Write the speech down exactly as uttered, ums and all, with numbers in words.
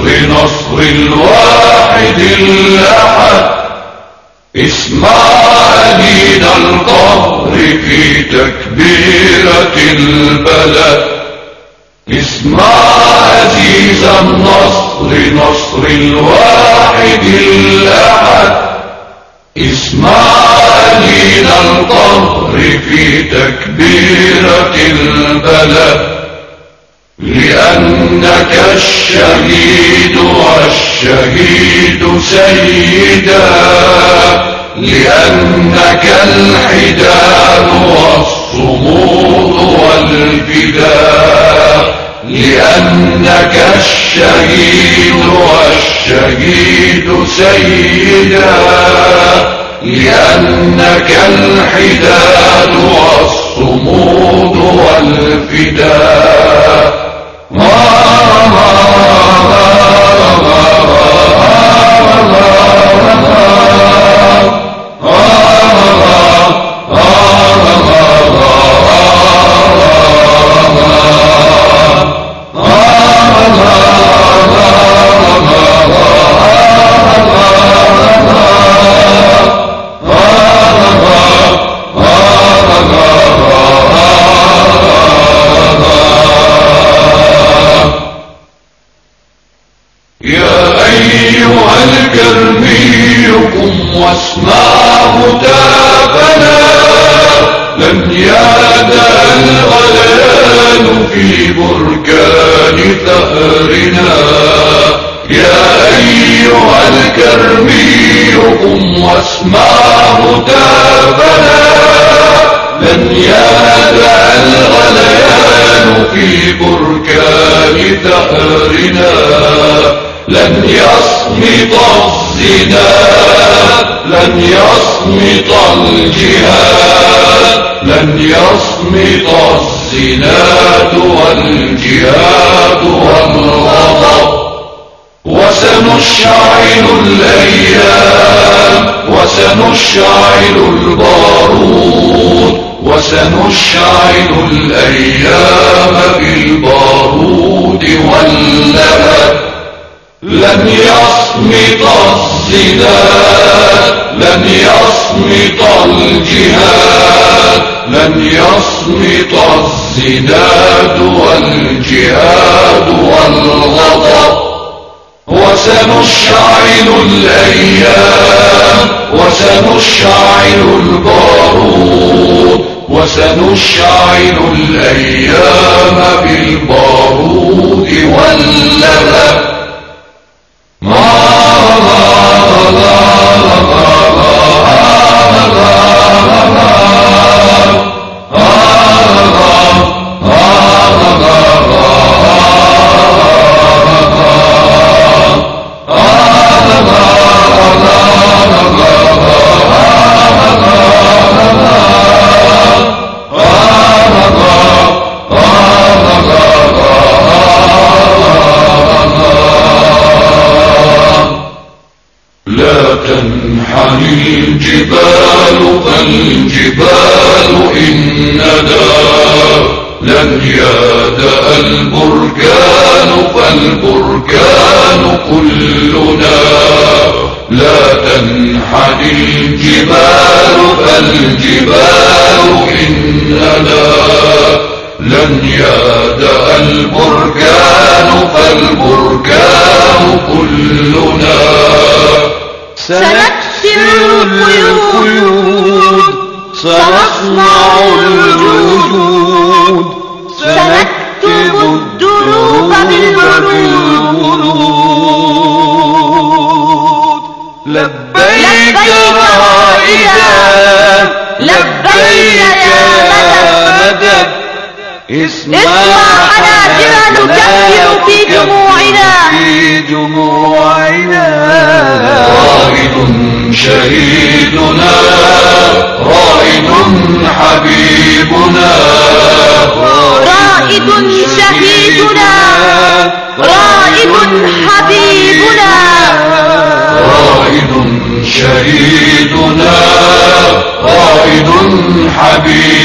نصر نصر الواحد الأحد. اسمع أنين القهر في تكبيرة البلد. اسمع عزيز النصر نصر الواحد الأحد. اسمع أنين القهر في تكبيرة البلد. لأنك الشهيد والشهيد سيدا. لأنك الحداد والصمود والفداء. لأنك الشهيد والشهيد سيدا. لأنك الحداد والصمود والفداء. واسمع هتافنا. لن يهدأ الغليان في بركان ثأرنا. يا أيها الكرمي قم واسمع هتافنا. لن يهدأ الغليان في بركان ثأرنا. لن يصمت الزناد. لن يصمت الجهاد. لن يصمت الزناد والجهاد والغضب. وسنشعل الأيام. وسنشعل البارود. وسنشعل الأيام بالبارود واللهب. لن يصمت الزناد. لن يصمت الجهاد. لن يصمت الزناد والجهاد والغضب. وسنشعل الأيام. وسنشعل البارود. وسنشعل الأيام بالبارود واللهب. تنحني الجبال فالجبال إن ندى. لن يهدأ البركان فالبركان كلنا. لا تنحني الجبال فالجبال إن ندى. لن يهدأ البركان فالبركان كلنا. سنكسر القيود. سنصنع الوجود. سنكتب الدروب بالورود. لبيك رائدا. لبيك يا مدد. اسمع حناجرنا نكبر في جموعنا. في جموعنا. رائد شهيدنا. رائد حبيبنا. رائد شهيدنا. رائد حبيبنا. رائد شهيدنا. رائد حبيبنا.